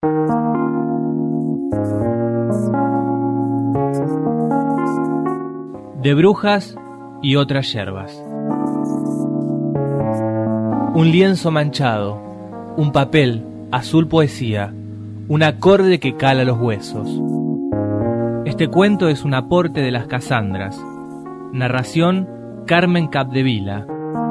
De brujas y otras yerbas. Un lienzo manchado, un papel, azul poesía, un acorde que cala los huesos. Este cuento es un aporte de las Casandras. Narración: Carmen Capdevila.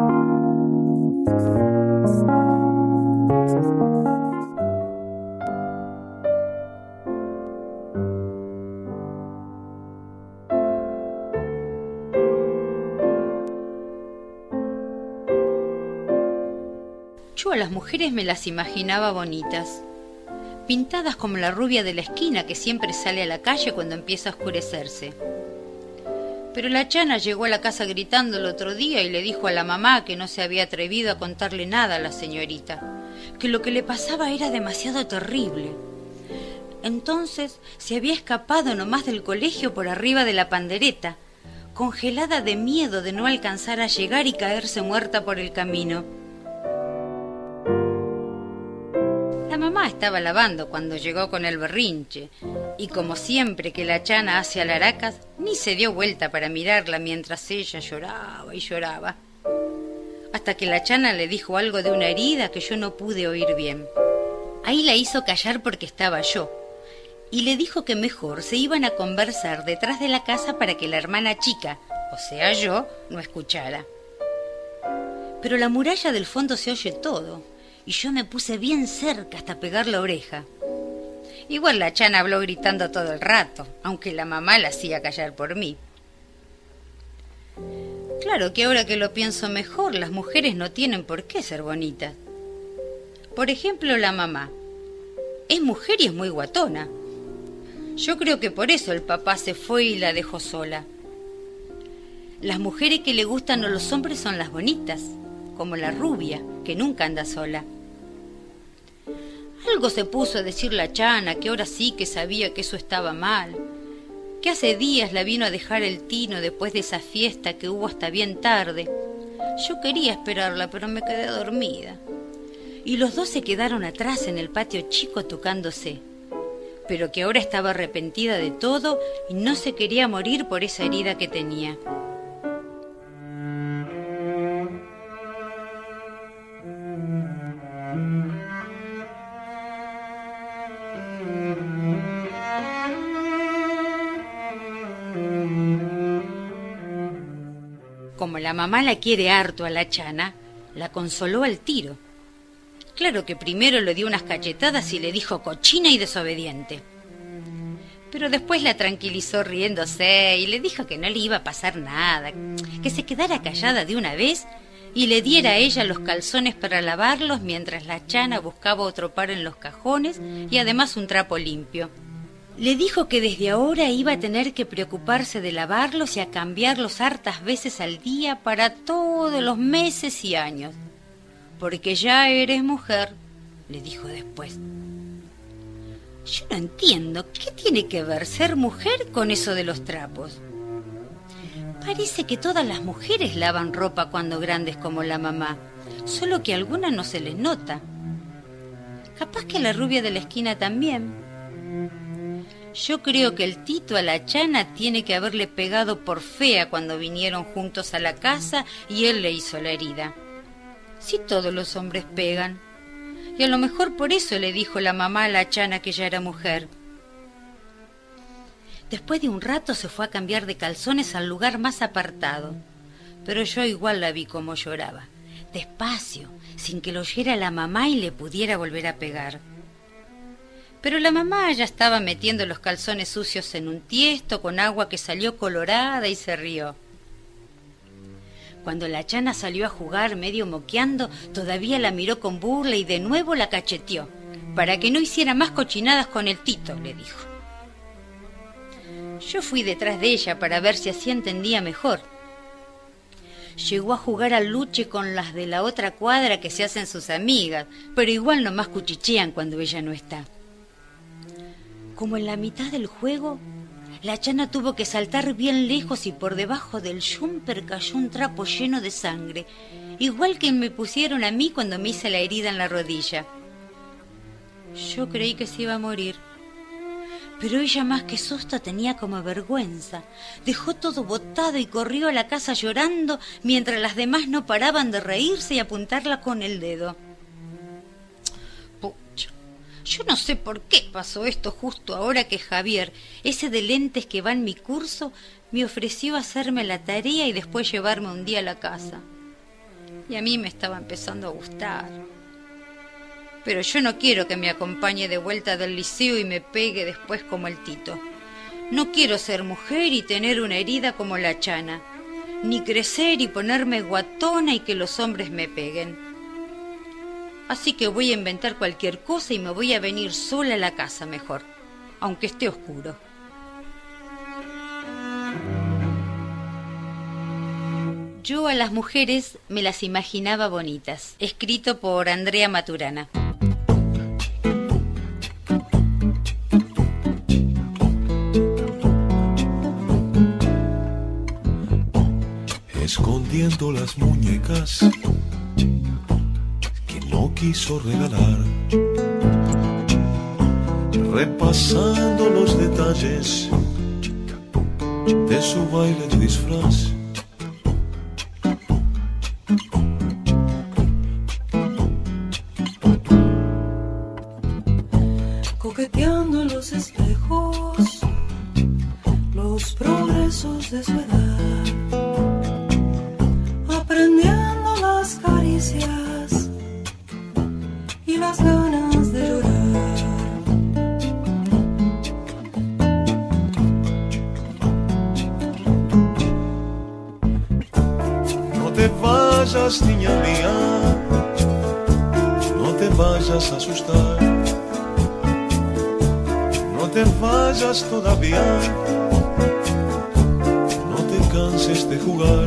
Yo a las mujeres me las imaginaba bonitas, pintadas como la rubia de la esquina que siempre sale a la calle cuando empieza a oscurecerse. Pero la Chana llegó a la casa gritando el otro día y le dijo a la mamá que no se había atrevido a contarle nada a la señorita, que lo que le pasaba era demasiado terrible. Entonces se había escapado nomás del colegio por arriba de la pandereta, congelada de miedo de no alcanzar a llegar y caerse muerta por el camino. La mamá estaba lavando cuando llegó con el berrinche, y como siempre que la Chana hace alaracas, ni se dio vuelta para mirarla mientras ella lloraba y lloraba. Hasta que la Chana le dijo algo de una herida que yo no pude oír bien. Ahí la hizo callar porque estaba yo, y le dijo que mejor se iban a conversar detrás de la casa para que la hermana chica, o sea yo, no escuchara. Pero la muralla del fondo se oye todo, y yo me puse bien cerca hasta pegar la oreja. Igual la Chana habló gritando todo el rato, aunque la mamá la hacía callar por mí. Claro que ahora que lo pienso mejor, las mujeres no tienen por qué ser bonitas. Por ejemplo, la mamá. Es mujer y es muy guatona. Yo creo que por eso el papá se fue y la dejó sola. Las mujeres que le gustan a los hombres son las bonitas, como la rubia, que nunca anda sola. Algo se puso a decir la Chana, que ahora sí que sabía que eso estaba mal, que hace días la vino a dejar el Tino después de esa fiesta que hubo hasta bien tarde. Yo quería esperarla, pero me quedé dormida. Y los dos se quedaron atrás en el patio chico tocándose, pero que ahora estaba arrepentida de todo y no se quería morir por esa herida que tenía. Como la mamá la quiere harto a la Chana, la consoló al tiro. Claro que primero le dio unas cachetadas y le dijo cochina y desobediente. Pero después la tranquilizó riéndose y le dijo que no le iba a pasar nada, que se quedara callada de una vez y le diera a ella los calzones para lavarlos mientras la Chana buscaba otro par en los cajones y además un trapo limpio. Le dijo que desde ahora iba a tener que preocuparse de lavarlos y a cambiarlos hartas veces al día para todos los meses y años. Porque ya eres mujer, le dijo después. Yo no entiendo, ¿qué tiene que ver ser mujer con eso de los trapos? Parece que todas las mujeres lavan ropa cuando grandes como la mamá, solo que a algunas no se les nota. Capaz que a la rubia de la esquina también. Yo creo que el Tito a la Chana tiene que haberle pegado por fea cuando vinieron juntos a la casa y él le hizo la herida. Si todos los hombres pegan. Y a lo mejor por eso le dijo la mamá a la Chana que ya era mujer. Después de un rato se fue a cambiar de calzones al lugar más apartado. Pero yo igual la vi como lloraba, despacio, sin que lo oyera la mamá y le pudiera volver a pegar. Pero la mamá ya estaba metiendo los calzones sucios en un tiesto con agua que salió colorada y se rió. Cuando la Chana salió a jugar medio moqueando, todavía la miró con burla y de nuevo la cacheteó, para que no hiciera más cochinadas con el Tito, le dijo. Yo fui detrás de ella para ver si así entendía mejor. Llegó a jugar al luche con las de la otra cuadra que se hacen sus amigas, pero igual nomás cuchichean cuando ella no está. Como en la mitad del juego, la Chana tuvo que saltar bien lejos y por debajo del jumper cayó un trapo lleno de sangre, igual que me pusieron a mí cuando me hice la herida en la rodilla. Yo creí que se iba a morir, pero ella más que susto tenía como vergüenza. Dejó todo botado y corrió a la casa llorando, mientras las demás no paraban de reírse y apuntarla con el dedo. Pucha, yo no sé por qué pasó esto justo ahora que Javier, ese de lentes que va en mi curso, me ofreció hacerme la tarea y después llevarme un día a la casa. Y a mí me estaba empezando a gustar. Pero yo no quiero que me acompañe de vuelta del liceo y me pegue después como el Tito. No quiero ser mujer y tener una herida como la Chana, ni crecer y ponerme guatona y que los hombres me peguen. Así que voy a inventar cualquier cosa y me voy a venir sola a la casa mejor, aunque esté oscuro. Yo a las mujeres me las imaginaba bonitas. Escrito por Andrea Maturana. Escondiendo las muñecas que no quiso regalar, repasando los detalles de su baile de disfraz. Coqueteando en los espejos los progresos de su edad, aprendiendo las caricias y las ganas de llorar. No te vayas, niña mía, no te vayas a asustar, no te vayas todavía, no te canses de jugar.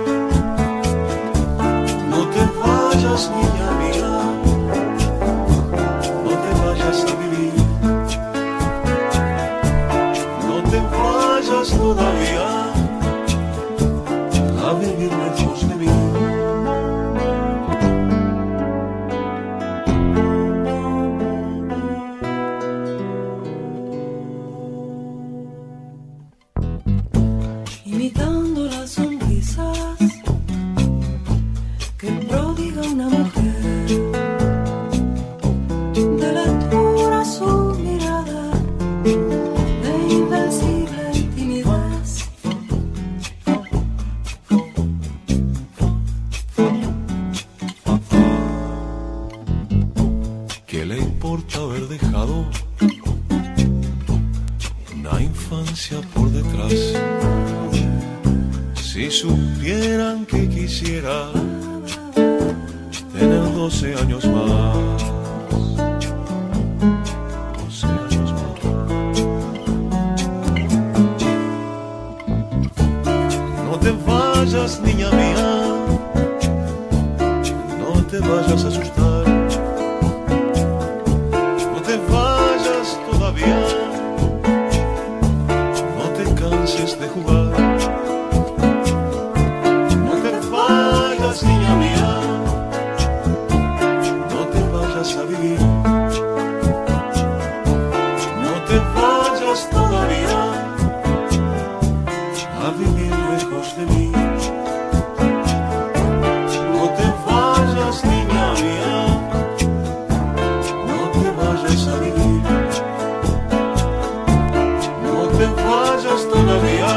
No te vayas, niña mía, no te vayas a vivir, no te vayas todavía a vivir lejos de mí. Imitando las sonrisas que prodiga una mujer, de lectura su mirada, de invencible timidez. ¿Qué le importa haber dejado una infancia por detrás? Si supieran que quisiera tener 12 años más. 12 años más. No te vayas, niña mía, no te vayas a asustar, no te vayas todavía, no te canses de jugar. Niña mía, no te vayas a vivir, no te vayas todavía a vivir lejos de mí. No te vayas, niña mía, no te vayas a vivir, no te vayas todavía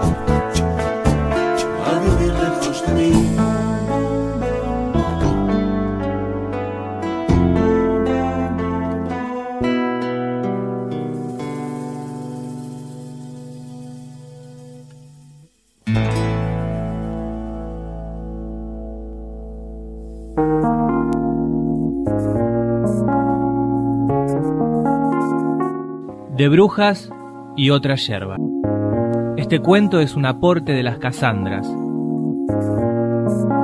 a vivir lejos de mí. De brujas y otra yerba. Este cuento es un aporte de las Casandras.